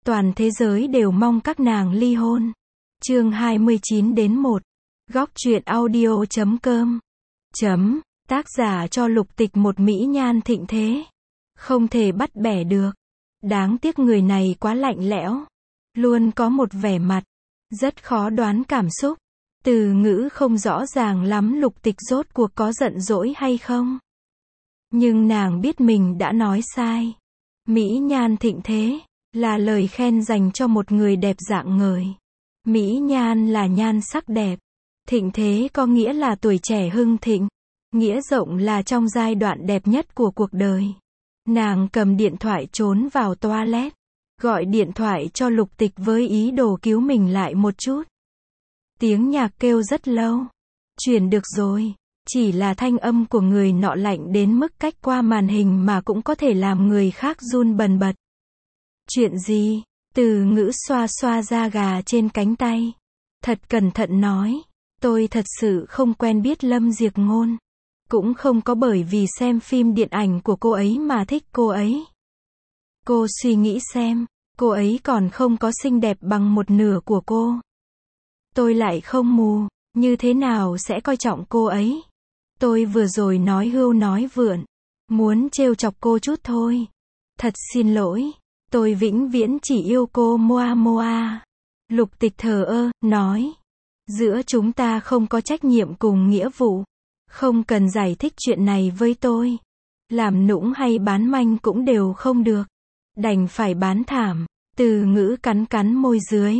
Toàn thế giới đều mong các nàng ly hôn. Chương 29-1. Góc truyện audio.com. Tác giả cho Lục Tịch một mỹ nhan thịnh thế. Không thể bắt bẻ được. Đáng tiếc người này quá lạnh lẽo. Luôn có một vẻ mặt. Rất khó đoán cảm xúc. Từ ngữ không rõ ràng lắm Lục Tịch rốt cuộc có giận dỗi hay không. Nhưng nàng biết mình đã nói sai. Mỹ nhan thịnh thế là lời khen dành cho một người đẹp rạng ngời. Mỹ nhan là nhan sắc đẹp. Thịnh thế có nghĩa là tuổi trẻ hưng thịnh. Nghĩa rộng là trong giai đoạn đẹp nhất của cuộc đời. Nàng cầm điện thoại trốn vào toilet. Gọi điện thoại cho Lục Tịch với ý đồ cứu mình lại một chút. Tiếng nhạc kêu rất lâu. Chuyển được rồi. Chỉ là thanh âm của người nọ lạnh đến mức cách qua màn hình mà cũng có thể làm người khác run bần bật. Chuyện gì? Từ ngữ xoa xoa da gà trên cánh tay. Thật cẩn thận nói. Tôi thật sự không quen biết Lâm Diệc Ngôn. Cũng không có bởi vì xem phim điện ảnh của cô ấy mà thích cô ấy. Cô suy nghĩ xem, cô ấy còn không có xinh đẹp bằng một nửa của cô. Tôi lại không mù, như thế nào sẽ coi trọng cô ấy? Tôi vừa rồi nói hưu nói vượn, muốn trêu chọc cô chút thôi. Thật xin lỗi, tôi vĩnh viễn chỉ yêu cô Moa Moa. Lục Tịch thờ ơ, nói. Giữa chúng ta không có trách nhiệm cùng nghĩa vụ. Không cần giải thích chuyện này với tôi. Làm nũng hay bán manh cũng đều không được. Đành phải bán thảm. Từ ngữ cắn cắn môi dưới.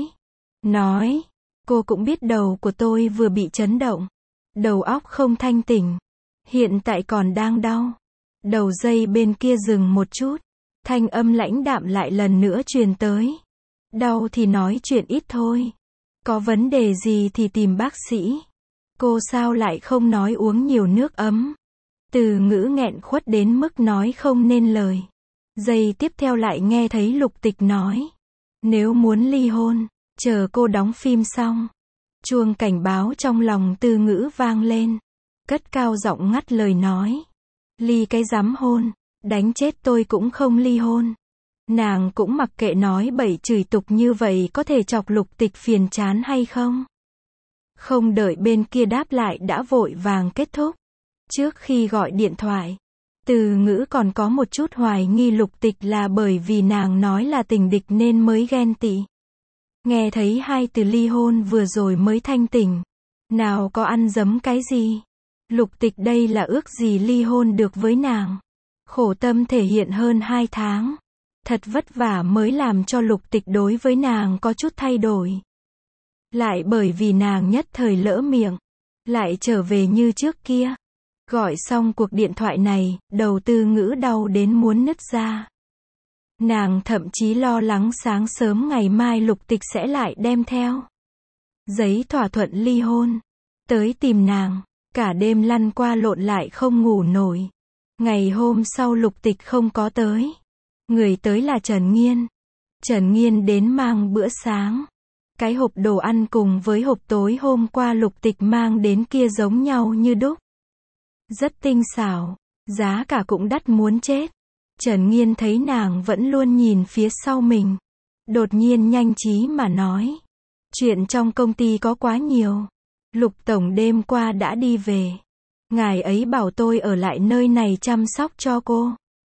Nói. Cô cũng biết đầu của tôi vừa bị chấn động. Đầu óc không thanh tỉnh. Hiện tại còn đang đau. Đầu dây bên kia dừng một chút. Thanh âm lãnh đạm lại lần nữa truyền tới. Đau thì nói chuyện ít thôi. Có vấn đề gì thì tìm bác sĩ. Cô sao lại không nói uống nhiều nước ấm. Từ ngữ nghẹn khuất đến mức nói không nên lời. Giây tiếp theo lại nghe thấy Lục Tịch nói. Nếu muốn ly hôn, chờ cô đóng phim xong. Chuông cảnh báo trong lòng từ ngữ vang lên. Cất cao giọng ngắt lời nói. Ly cái dám hôn, đánh chết tôi cũng không ly hôn. Nàng cũng mặc kệ nói bậy chửi tục như vậy có thể chọc Lục Tịch phiền chán hay không? Không đợi bên kia đáp lại đã vội vàng kết thúc. Trước khi gọi điện thoại, từ ngữ còn có một chút hoài nghi Lục Tịch là bởi vì nàng nói là tình địch nên mới ghen tị. Nghe thấy hai từ ly hôn vừa rồi mới thanh tỉnh. Nào có ăn dấm cái gì? Lục Tịch đây là ước gì ly hôn được với nàng. Khổ tâm thể hiện hơn 2 tháng. Thật vất vả mới làm cho Lục Tịch đối với nàng có chút thay đổi. Lại bởi vì nàng nhất thời lỡ miệng. Lại trở về như trước kia. Gọi xong cuộc điện thoại này, đầu Tư ngữ đau đến muốn nứt ra. Nàng thậm chí lo lắng sáng sớm ngày mai Lục Tịch sẽ lại đem theo giấy thỏa thuận ly hôn tới tìm nàng. Cả đêm lăn qua lộn lại không ngủ nổi. Ngày hôm sau Lục Tịch không có tới. Người tới là Trần Nghiên. Trần Nghiên đến mang bữa sáng. Cái hộp đồ ăn cùng với hộp tối hôm qua Lục Tịch mang đến kia giống nhau như đúc. Rất tinh xảo. Giá cả cũng đắt muốn chết. Trần Nghiên thấy nàng vẫn luôn nhìn phía sau mình. Đột nhiên nhanh trí mà nói. Chuyện trong công ty có quá nhiều. Lục tổng đêm qua đã đi về. Ngài ấy bảo tôi ở lại nơi này chăm sóc cho cô.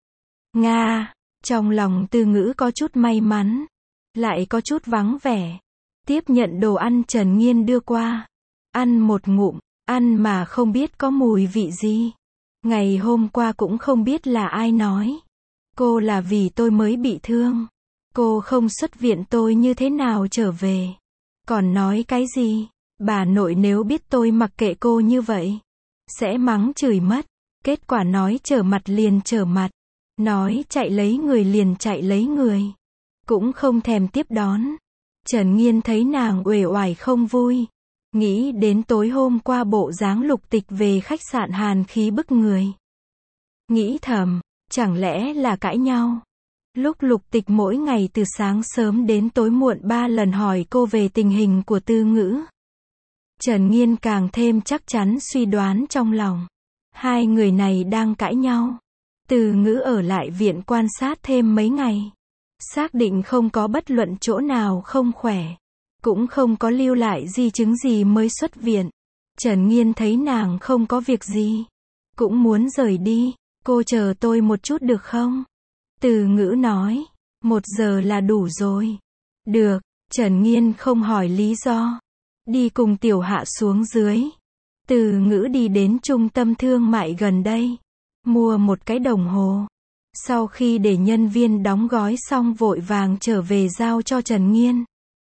Nga. Trong lòng Tư ngữ có chút may mắn. Lại có chút vắng vẻ. Tiếp nhận đồ ăn Trần Nghiên đưa qua. Ăn một ngụm. Ăn mà không biết có mùi vị gì. Ngày hôm qua cũng không biết là ai nói. Cô là vì tôi mới bị thương. Cô không xuất viện tôi như thế nào trở về. Còn nói cái gì? Bà nội nếu biết tôi mặc kệ cô như vậy, sẽ mắng chửi mất. Kết quả nói trở mặt liền trở mặt. Nói chạy lấy người liền chạy lấy người. Cũng không thèm tiếp đón. Trần Nghiên thấy nàng uể oải không vui. Nghĩ đến tối hôm qua bộ dáng Lục Tịch về khách sạn hàn khí bức người. Nghĩ thầm, chẳng lẽ là cãi nhau? Lúc Lục Tịch mỗi ngày từ sáng sớm đến tối muộn 3 lần hỏi cô về tình hình của Tư ngữ. Trần Nghiên càng thêm chắc chắn suy đoán trong lòng. Hai người này đang cãi nhau. Từ ngữ ở lại viện quan sát thêm mấy ngày. Xác định không có bất luận chỗ nào không khỏe. Cũng không có lưu lại di chứng gì mới xuất viện. Trần Nghiên thấy nàng không có việc gì. Cũng muốn rời đi. Cô chờ tôi một chút được không? Từ Ngữ nói. 1 giờ là đủ rồi. Được. Trần Nghiên không hỏi lý do. Đi cùng Tiểu Hạ xuống dưới. Từ Ngữ đi đến trung tâm thương mại gần đây. Mua một cái đồng hồ. Sau khi để nhân viên đóng gói xong vội vàng trở về giao cho Trần Nghiên.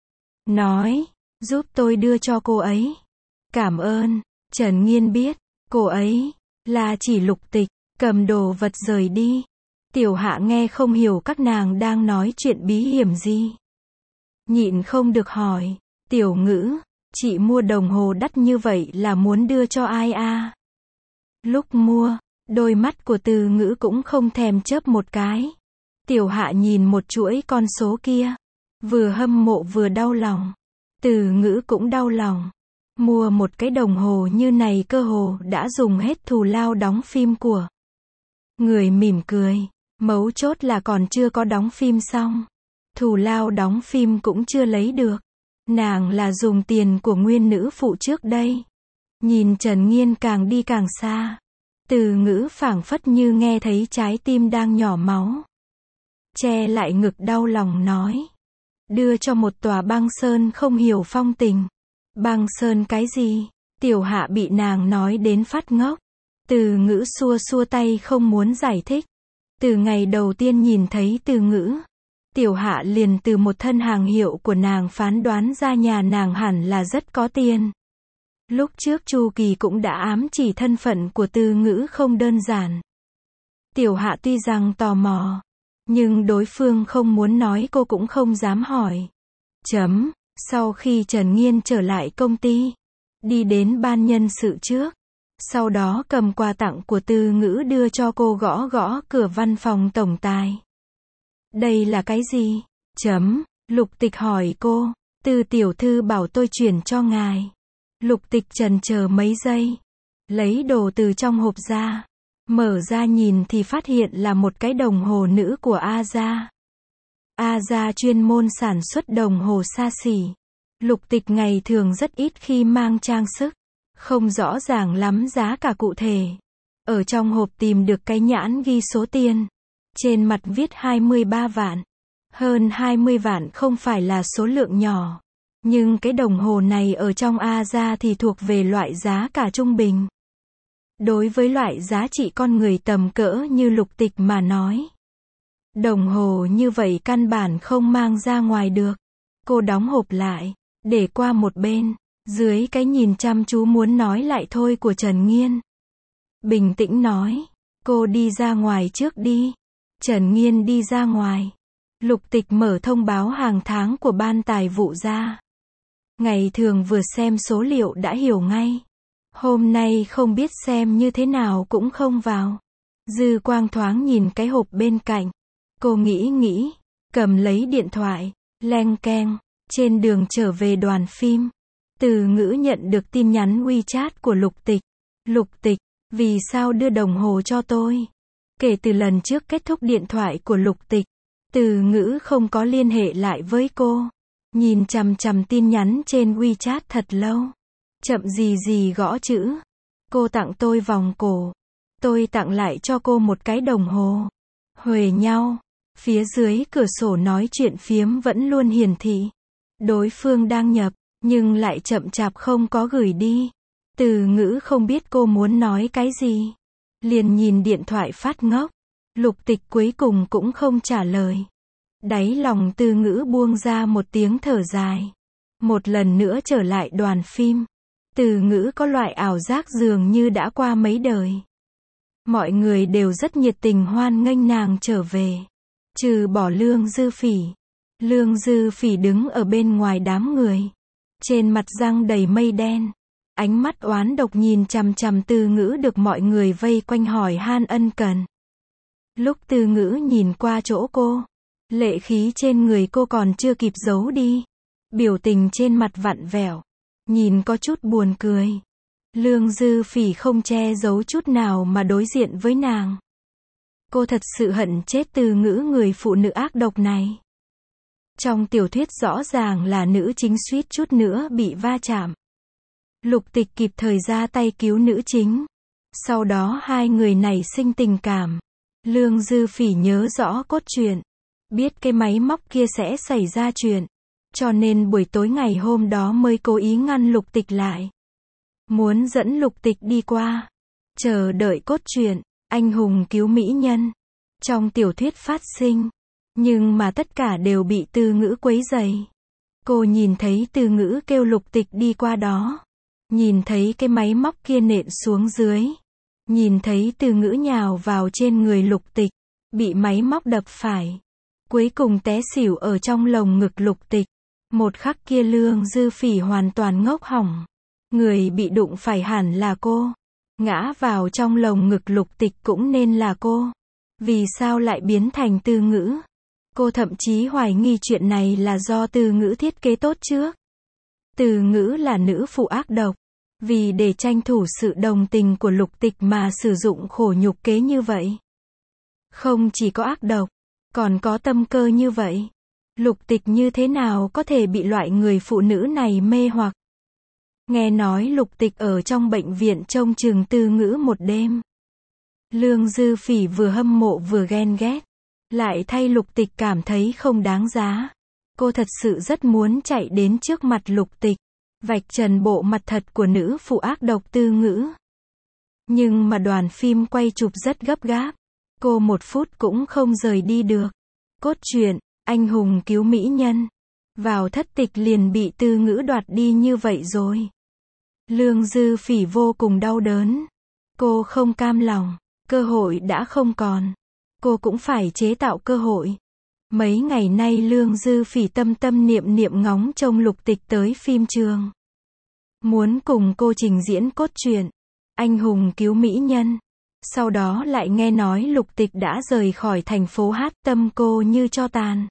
Nói, giúp tôi đưa cho cô ấy. Cảm ơn. Trần Nghiên biết, cô ấy là chỉ Lục Tịch, cầm đồ vật rời đi. Tiểu Hạ nghe không hiểu các nàng đang nói chuyện bí hiểm gì. Nhịn không được hỏi, Tiểu Ngữ, chị mua đồng hồ đắt như vậy là muốn đưa cho ai à? Lúc mua, đôi mắt của Từ Ngữ cũng không thèm chớp một cái. Tiểu Hạ nhìn một chuỗi con số kia, vừa hâm mộ vừa đau lòng. Từ Ngữ cũng đau lòng. Mua một cái đồng hồ như này cơ hồ đã dùng hết thù lao đóng phim của người. Mỉm cười, mấu chốt là còn chưa có đóng phim xong. Thù lao đóng phim cũng chưa lấy được. Nàng là dùng tiền của nguyên nữ phụ trước đây. Nhìn Trần Nghiên càng đi càng xa. Từ Ngữ phảng phất như nghe thấy trái tim đang nhỏ máu. Che lại ngực đau lòng nói. Đưa cho một tòa băng sơn không hiểu phong tình. Băng sơn cái gì? Tiểu Hạ bị nàng nói đến phát ngốc. Từ Ngữ xua xua tay không muốn giải thích. Từ ngày đầu tiên nhìn thấy Từ Ngữ, Tiểu Hạ liền từ một thân hàng hiệu của nàng phán đoán ra nhà nàng hẳn là rất có tiền. Lúc trước Chu Kỳ cũng đã ám chỉ thân phận của Từ Ngữ không đơn giản. Tiểu Hạ tuy rằng tò mò, nhưng đối phương không muốn nói cô cũng không dám hỏi. Sau khi Trần Nghiên trở lại công ty, đi đến ban nhân sự trước, sau đó cầm quà tặng của Từ Ngữ đưa cho cô, gõ gõ cửa văn phòng tổng tài. Đây là cái gì? Lục Tịch hỏi cô. Từ tiểu thư bảo tôi chuyển cho ngài. Lục Tịch chần chờ mấy giây, lấy đồ từ trong hộp ra, mở ra nhìn thì phát hiện là một cái đồng hồ nữ của A-gia. A-gia chuyên môn sản xuất đồng hồ xa xỉ. Lục Tịch ngày thường rất ít khi mang trang sức, không rõ ràng lắm giá cả cụ thể. Ở trong hộp tìm được cái nhãn ghi số tiền. Trên mặt viết 23 vạn. Hơn 20 vạn không phải là số lượng nhỏ. Nhưng cái đồng hồ này ở trong A-gia thì thuộc về loại giá cả trung bình. Đối với loại giá trị con người tầm cỡ như Lục Tịch mà nói, đồng hồ như vậy căn bản không mang ra ngoài được. Cô đóng hộp lại, để qua một bên, dưới cái nhìn chăm chú muốn nói lại thôi của Trần Nghiên. Bình tĩnh nói, cô đi ra ngoài trước đi. Trần Nghiên đi ra ngoài. Lục Tịch mở thông báo hàng tháng của ban tài vụ ra. Ngày thường vừa xem số liệu đã hiểu ngay. Hôm nay không biết xem như thế nào cũng không vào. Dư quang thoáng nhìn cái hộp bên cạnh. Cô nghĩ, cầm lấy điện thoại, leng keng. Trên đường trở về đoàn phim, Từ Ngữ nhận được tin nhắn WeChat của Lục Tịch. Lục Tịch, vì sao đưa đồng hồ cho tôi? Kể từ lần trước kết thúc điện thoại của Lục Tịch, Từ Ngữ không có liên hệ lại với cô. Nhìn chằm chằm tin nhắn trên WeChat thật lâu. Chậm gì gõ chữ. Cô tặng tôi vòng cổ. Tôi tặng lại cho cô một cái đồng hồ. Huề nhau. Phía dưới cửa sổ nói chuyện phiếm vẫn luôn hiển thị. Đối phương đang nhập, nhưng lại chậm chạp không có gửi đi. Từ Ngữ không biết cô muốn nói cái gì. Liền nhìn điện thoại phát ngốc. Lục Tịch cuối cùng cũng không trả lời. Đáy lòng Từ Ngữ buông ra một tiếng thở dài. Một lần nữa trở lại đoàn phim. Từ Ngữ có loại ảo giác dường như đã qua mấy đời. Mọi người đều rất nhiệt tình hoan nghênh nàng trở về. Trừ bỏ Lương Dư Phỉ. Lương Dư Phỉ đứng ở bên ngoài đám người. Trên mặt răng đầy mây đen. Ánh mắt oán độc nhìn chằm chằm Từ Ngữ được mọi người vây quanh hỏi han ân cần. Lúc Từ Ngữ nhìn qua chỗ cô, lệ khí trên người cô còn chưa kịp giấu đi. Biểu tình trên mặt vặn vẹo, nhìn có chút buồn cười. Lương Dư Phỉ không che giấu chút nào mà đối diện với nàng. Cô thật sự hận chết Từ Ngữ, người phụ nữ ác độc này. Trong tiểu thuyết rõ ràng là nữ chính suýt chút nữa bị va chạm. Lục Tịch kịp thời ra tay cứu nữ chính. Sau đó hai người nảy sinh tình cảm. Lương Dư Phỉ nhớ rõ cốt truyện. Biết cái máy móc kia sẽ xảy ra chuyện. Cho nên buổi tối ngày hôm đó mới cố ý ngăn Lục Tịch lại. Muốn dẫn Lục Tịch đi qua. Chờ đợi cốt truyện, anh hùng cứu mỹ nhân. Trong tiểu thuyết phát sinh. Nhưng mà tất cả đều bị Từ Ngữ quấy rầy. Cô nhìn thấy Từ Ngữ kêu Lục Tịch đi qua đó. Nhìn thấy cái máy móc kia nện xuống dưới. Nhìn thấy Từ Ngữ nhào vào trên người Lục Tịch. Bị máy móc đập phải. Cuối cùng té xỉu ở trong lồng ngực Lục Tịch. Một khắc kia Lương Dư Phỉ hoàn toàn ngốc hỏng. Người bị đụng phải hẳn là cô. Ngã vào trong lồng ngực Lục Tịch cũng nên là cô. Vì sao lại biến thành Từ Ngữ? Cô thậm chí hoài nghi chuyện này là do Từ Ngữ thiết kế tốt trước. Từ Ngữ là nữ phụ ác độc. Vì để tranh thủ sự đồng tình của Lục Tịch mà sử dụng khổ nhục kế như vậy. Không chỉ có ác độc, còn có tâm cơ như vậy. Lục Tịch như thế nào có thể bị loại người phụ nữ này mê hoặc? Nghe nói Lục Tịch ở trong bệnh viện trông chừng Từ Ngữ một đêm. Lương Dư Phỉ vừa hâm mộ vừa ghen ghét. Lại thay Lục Tịch cảm thấy không đáng giá. Cô thật sự rất muốn chạy đến trước mặt Lục Tịch. Vạch trần bộ mặt thật của nữ phụ ác độc Từ Ngữ. Nhưng mà đoàn phim quay chụp rất gấp gáp. Cô 1 phút cũng không rời đi được. Cốt truyện, anh hùng cứu mỹ nhân. Vào thất tịch liền bị Từ Ngữ đoạt đi như vậy rồi. Lương Dư Phỉ vô cùng đau đớn. Cô không cam lòng. Cơ hội đã không còn. Cô cũng phải chế tạo cơ hội. Mấy ngày nay Lương Dư Phỉ tâm tâm niệm niệm ngóng trông Lục Tịch tới phim trường. Muốn cùng cô trình diễn cốt truyện, anh hùng cứu mỹ nhân. Sau đó lại nghe nói Lục Tịch đã rời khỏi thành phố hát, tâm cô như tro tàn.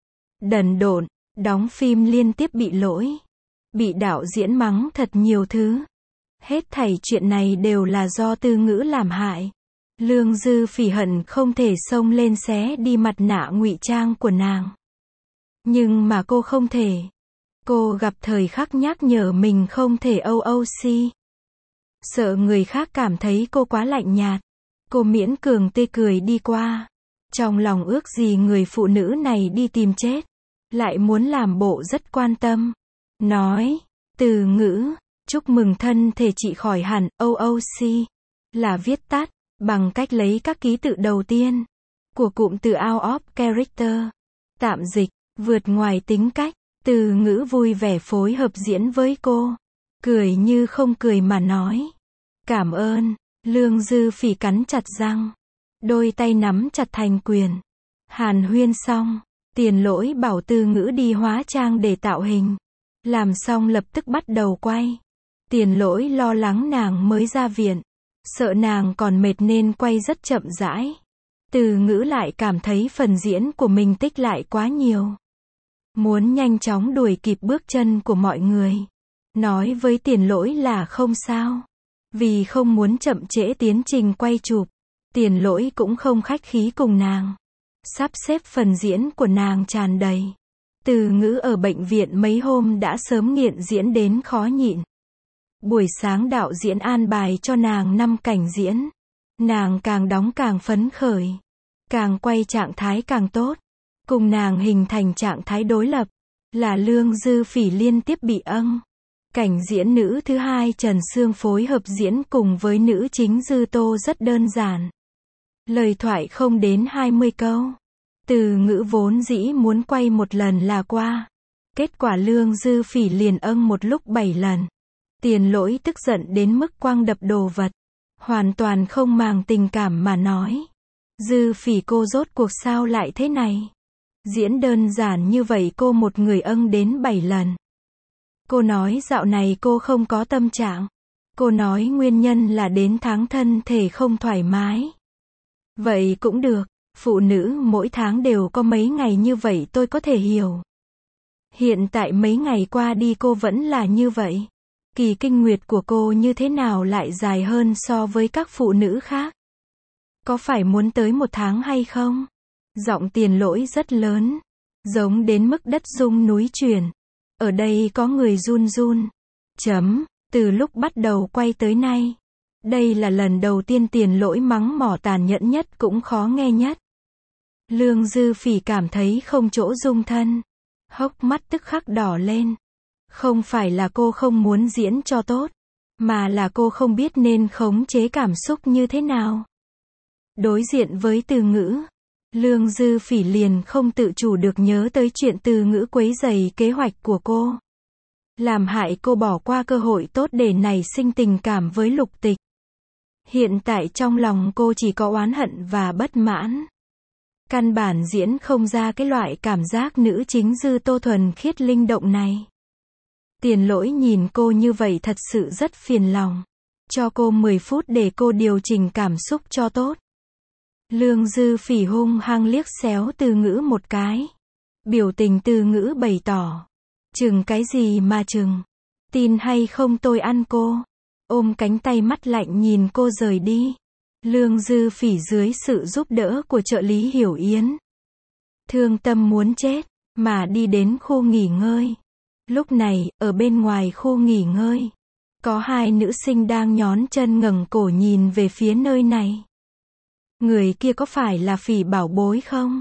Đần độn, đóng phim liên tiếp bị lỗi. Bị đạo diễn mắng thật nhiều thứ. Hết thảy chuyện này đều là do Từ Ngữ làm hại. Lương Dư Phỉ hận không thể xông lên xé đi mặt nạ ngụy trang của nàng. Nhưng mà cô không thể. Cô gặp thời khắc nhắc nhở mình không thể OOC. Sợ người khác cảm thấy cô quá lạnh nhạt. Cô miễn cường tươi cười đi qua. Trong lòng ước gì người phụ nữ này đi tìm chết. Lại muốn làm bộ rất quan tâm. Nói, Từ Ngữ, chúc mừng thân thể chị khỏi hẳn, OOC. Là viết tắt, bằng cách lấy các ký tự đầu tiên của cụm từ out of character. Tạm dịch, vượt ngoài tính cách. Từ Ngữ vui vẻ phối hợp diễn với cô. Cười như không cười mà nói. Cảm ơn. Lương Dư Phỉ cắn chặt răng. Đôi tay nắm chặt thành quyền. Hàn huyên xong. Tiền Lỗi bảo Từ Ngữ đi hóa trang để tạo hình. Làm xong lập tức bắt đầu quay. Tiền Lỗi lo lắng nàng mới ra viện. Sợ nàng còn mệt nên quay rất chậm rãi. Từ Ngữ lại cảm thấy phần diễn của mình tích lại quá nhiều. Muốn nhanh chóng đuổi kịp bước chân của mọi người. Nói với Tiền Lỗi là không sao. Vì không muốn chậm trễ tiến trình quay chụp. Tiền Lỗi cũng không khách khí cùng nàng. Sắp xếp phần diễn của nàng tràn đầy. Từ Ngữ ở bệnh viện mấy hôm đã sớm nghiện diễn đến khó nhịn. Buổi sáng đạo diễn an bài cho nàng 5 cảnh diễn. Nàng càng đóng càng phấn khởi. Càng quay trạng thái càng tốt. Cùng nàng hình thành trạng thái đối lập. Là Lương Dư Phỉ liên tiếp bị âng. Cảnh diễn nữ thứ hai Trần Sương phối hợp diễn cùng với nữ chính Dư Tô rất đơn giản. Lời thoại không đến 20 câu. Từ Ngữ vốn dĩ muốn quay một lần là qua. Kết quả Lương Dư Phỉ liền âng một lúc 7 lần. Tiền Lỗi tức giận đến mức quăng đập đồ vật. Hoàn toàn không màng tình cảm mà nói. Dư Phỉ cô rốt cuộc sao lại thế này? Diễn đơn giản như vậy cô một người âng đến 7 lần. Cô nói dạo này cô không có tâm trạng. Cô nói nguyên nhân là đến tháng thân thể không thoải mái. Vậy cũng được, phụ nữ mỗi tháng đều có mấy ngày như vậy tôi có thể hiểu. Hiện tại mấy ngày qua đi cô vẫn là như vậy. Kỳ kinh nguyệt của cô như thế nào lại dài hơn so với các phụ nữ khác? Có phải muốn tới 1 tháng hay không? Giọng Tiền Lỗi rất lớn. giống đến mức đất rung núi chuyển. Ở đây có người run run. Từ lúc bắt đầu quay tới nay, đây là lần đầu tiên Tiền Lỗi mắng mỏ tàn nhẫn nhất cũng khó nghe nhất. Lương Dư Phỉ cảm thấy không chỗ dung thân. Hốc mắt tức khắc đỏ lên. Không phải là cô không muốn diễn cho tốt, mà là cô không biết nên khống chế cảm xúc như thế nào. Đối diện với Từ Ngữ, Lương Dư Phỉ liền không tự chủ được nhớ tới chuyện Từ Ngữ quấy rầy kế hoạch của cô, làm hại cô bỏ qua cơ hội tốt để nảy sinh tình cảm với Lục Tịch. Hiện tại trong lòng cô chỉ có oán hận và bất mãn. Căn bản diễn không ra cái loại cảm giác nữ chính dư tô thuần khiết linh động này. Tiền Lỗi nhìn cô như vậy thật sự rất phiền lòng. Cho cô 10 phút để cô điều chỉnh cảm xúc cho tốt. Lương Dư Phỉ hung hăng liếc xéo Từ Ngữ một cái. Biểu tình Từ Ngữ bày tỏ. Chừng cái gì mà chừng? Tin hay không tôi ăn cô. Ôm cánh tay mắt lạnh nhìn cô rời đi. Lương Dư Phỉ dưới sự giúp đỡ của trợ lý Hiểu Yến, thương tâm muốn chết, mà đi đến khu nghỉ ngơi. Lúc này, ở bên ngoài khu nghỉ ngơi, có hai nữ sinh đang nhón chân ngẩng cổ nhìn về phía nơi này. Người kia có phải là Phỉ bảo bối không?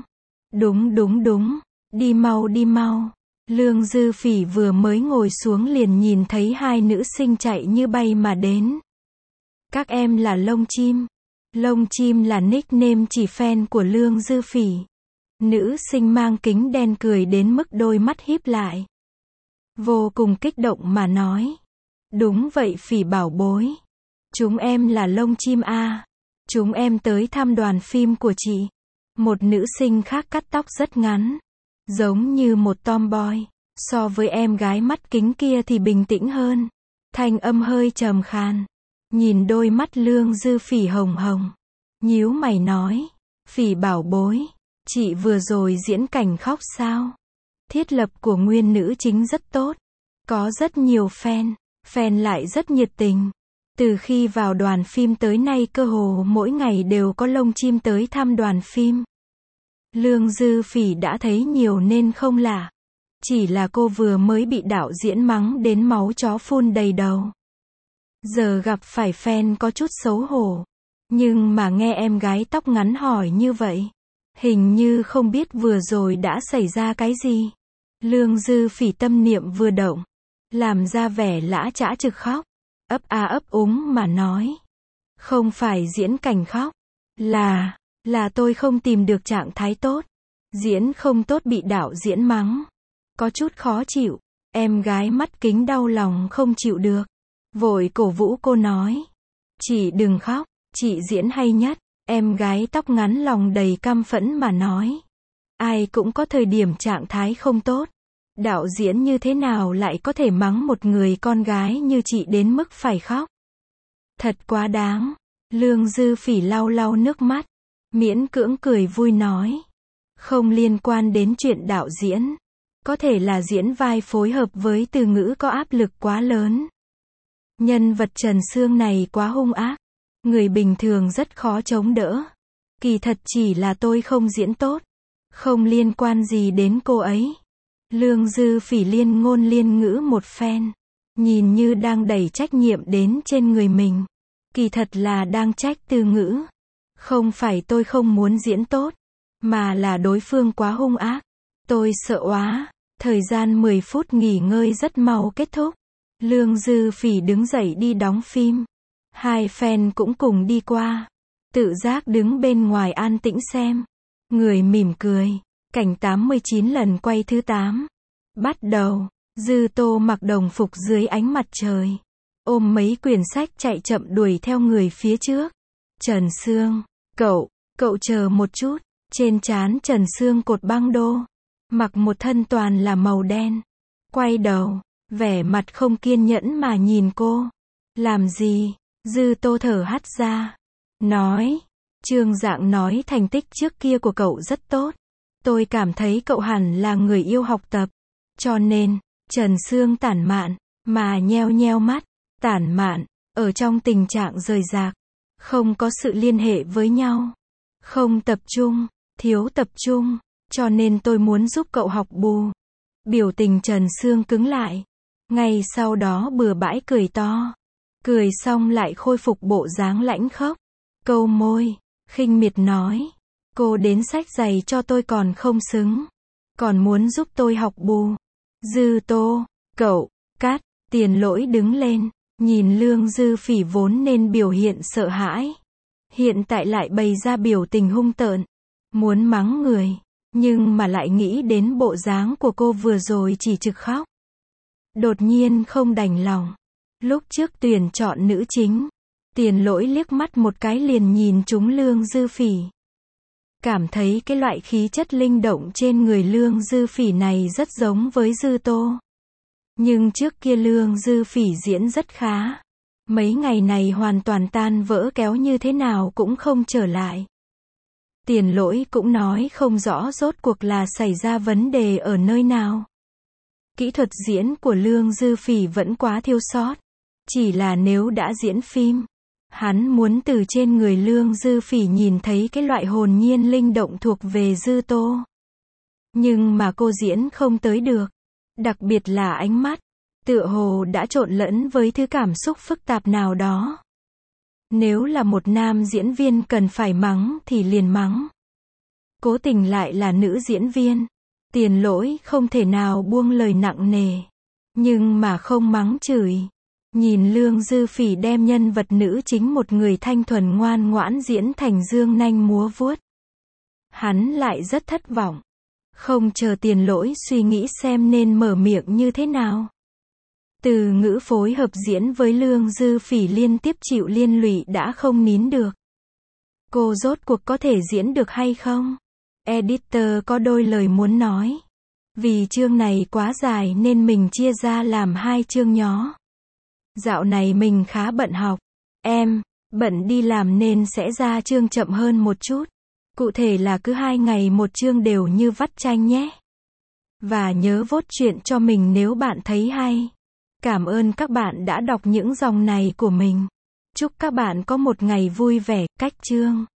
Đúng. Đi mau. Lương Dư Phỉ vừa mới ngồi xuống liền nhìn thấy hai nữ sinh chạy như bay mà đến. Các em là Lông Chim. Lông Chim là nickname chỉ fan của Lương Dư Phỉ. Nữ sinh mang kính đen cười đến mức đôi mắt híp lại. Vô cùng kích động mà nói. Đúng vậy Phỉ bảo bối. Chúng em là Lông Chim a. Chúng em tới thăm đoàn phim của chị. Một nữ sinh khác cắt tóc rất ngắn, giống như một tomboy. So với em gái mắt kính kia thì bình tĩnh hơn. Thanh âm hơi trầm khàn. Nhìn đôi mắt Lương Dư Phỉ hồng hồng, nhíu mày nói. Phỉ bảo bối, chị vừa rồi diễn cảnh khóc sao? Thiết lập của nguyên nữ chính rất tốt. Có rất nhiều fan lại rất nhiệt tình. Từ khi vào đoàn phim tới nay cơ hồ mỗi ngày đều có Lông Chim tới thăm đoàn phim. Lương Dư Phỉ đã thấy nhiều nên không lạ. Chỉ là cô vừa mới bị đạo diễn mắng đến máu chó phun đầy đầu. Giờ gặp phải fan có chút xấu hổ. Nhưng mà nghe em gái tóc ngắn hỏi như vậy, hình như không biết vừa rồi đã xảy ra cái gì. Lương Dư Phỉ tâm niệm vừa động, làm ra vẻ lã chã trực khóc. Ấp a ấp úng mà nói. Không phải diễn cảnh khóc. Là tôi không tìm được trạng thái tốt. Diễn không tốt bị đạo diễn mắng. Có chút khó chịu. Em gái mắt kính đau lòng không chịu được. Vội cổ vũ cô nói. Chị đừng khóc, chị diễn hay nhất. Em gái tóc ngắn lòng đầy căm phẫn mà nói. Ai cũng có thời điểm trạng thái không tốt. Đạo diễn như thế nào lại có thể mắng một người con gái như chị đến mức phải khóc? Thật quá đáng. Lương Dư Phỉ lau lau nước mắt, miễn cưỡng cười vui nói. Không liên quan đến chuyện đạo diễn. Có thể là diễn vai phối hợp với Từ Ngữ có áp lực quá lớn. Nhân vật Trần Sương này quá hung ác. Người bình thường rất khó chống đỡ. Kỳ thật chỉ là tôi không diễn tốt. Không liên quan gì đến cô ấy. Lương Dư Phỉ liên ngôn liên ngữ một phen. Nhìn như đang đẩy trách nhiệm đến trên người mình. Kỳ thật là đang trách Từ Ngữ. Không phải tôi không muốn diễn tốt, mà là đối phương quá hung ác. Tôi sợ quá. Thời gian 10 phút nghỉ ngơi rất mau kết thúc. Lương Dư Phỉ đứng dậy đi đóng phim. Hai fan cũng cùng đi qua. Tự giác đứng bên ngoài an tĩnh xem. Người mỉm cười. Cảnh 89 lần quay thứ 8. Bắt đầu. Dư Tô mặc đồng phục dưới ánh mặt trời. Ôm mấy quyển sách chạy chậm đuổi theo người phía trước. Trần Sương. Cậu chờ một chút. Trên trán Trần Sương cột băng đô. Mặc một thân toàn là màu đen. Quay đầu. Vẻ mặt không kiên nhẫn mà nhìn cô. Làm gì? Dư Tô thở hắt ra. Nói. Trương Dạng nói thành tích trước kia của cậu rất tốt. Tôi cảm thấy cậu hẳn là người yêu học tập. Cho nên, Trần Sương tản mạn, mà nheo nheo mắt. Tản mạn, ở trong tình trạng rời rạc. Không có sự liên hệ với nhau. Không tập trung, thiếu tập trung. cho nên tôi muốn giúp cậu học bù. Biểu tình Trần Sương cứng lại. Ngay sau đó bừa bãi cười to. Cười xong lại khôi phục bộ dáng lãnh khốc. Câu môi, khinh miệt nói. Cô đến xách giày cho tôi còn không xứng. Còn muốn giúp tôi học bù. Dư Tô, cậu, cắt, Tiền Lỗi đứng lên. Nhìn Lương Dư Phỉ vốn nên biểu hiện sợ hãi. Hiện tại lại bày ra biểu tình hung tợn. Muốn mắng người. Nhưng mà lại nghĩ đến bộ dáng của cô vừa rồi chỉ trực khóc. Đột nhiên không đành lòng. Lúc trước tuyển chọn nữ chính, Tiền Lỗi liếc mắt một cái liền nhìn trúng Lương Dư Phỉ. Cảm thấy cái loại khí chất linh động trên người Lương Dư Phỉ này rất giống với Dư Tô. Nhưng trước kia Lương Dư Phỉ diễn rất khá. Mấy ngày này hoàn toàn tan vỡ kéo như thế nào cũng không trở lại. Tiền Lỗi cũng nói không rõ rốt cuộc là xảy ra vấn đề ở nơi nào. Kỹ thuật diễn của Lương Dư Phỉ vẫn quá thiếu sót. Chỉ là nếu đã diễn phim, hắn muốn từ trên người Lương Dư Phỉ nhìn thấy cái loại hồn nhiên linh động thuộc về Dư Tô. Nhưng mà cô diễn không tới được. Đặc biệt là ánh mắt, tựa hồ đã trộn lẫn với thứ cảm xúc phức tạp nào đó. Nếu là một nam diễn viên cần phải mắng thì liền mắng. Cố tình lại là nữ diễn viên. Tiền Lỗi không thể nào buông lời nặng nề. Nhưng mà không mắng chửi. Nhìn Lương Dư Phỉ đem nhân vật nữ chính một người thanh thuần ngoan ngoãn diễn thành dương nanh múa vuốt. Hắn lại rất thất vọng. Không chờ Tiền Lỗi suy nghĩ xem nên mở miệng như thế nào. Từ ngữ phối hợp diễn với Lương Dư Phỉ liên tiếp chịu liên lụy đã không nín được. Cô rốt cuộc có thể diễn được hay không? Editor có đôi lời muốn nói. Vì chương này quá dài nên mình chia ra làm 2 chương nhỏ. Dạo này mình khá bận học. Bận đi làm nên sẽ ra chương chậm hơn một chút. Cụ thể là cứ 2 ngày một chương đều như vắt chanh nhé. Và nhớ vote chuyện cho mình nếu bạn thấy hay. Cảm ơn các bạn đã đọc những dòng này của mình. Chúc các bạn có một ngày vui vẻ. Cách chương.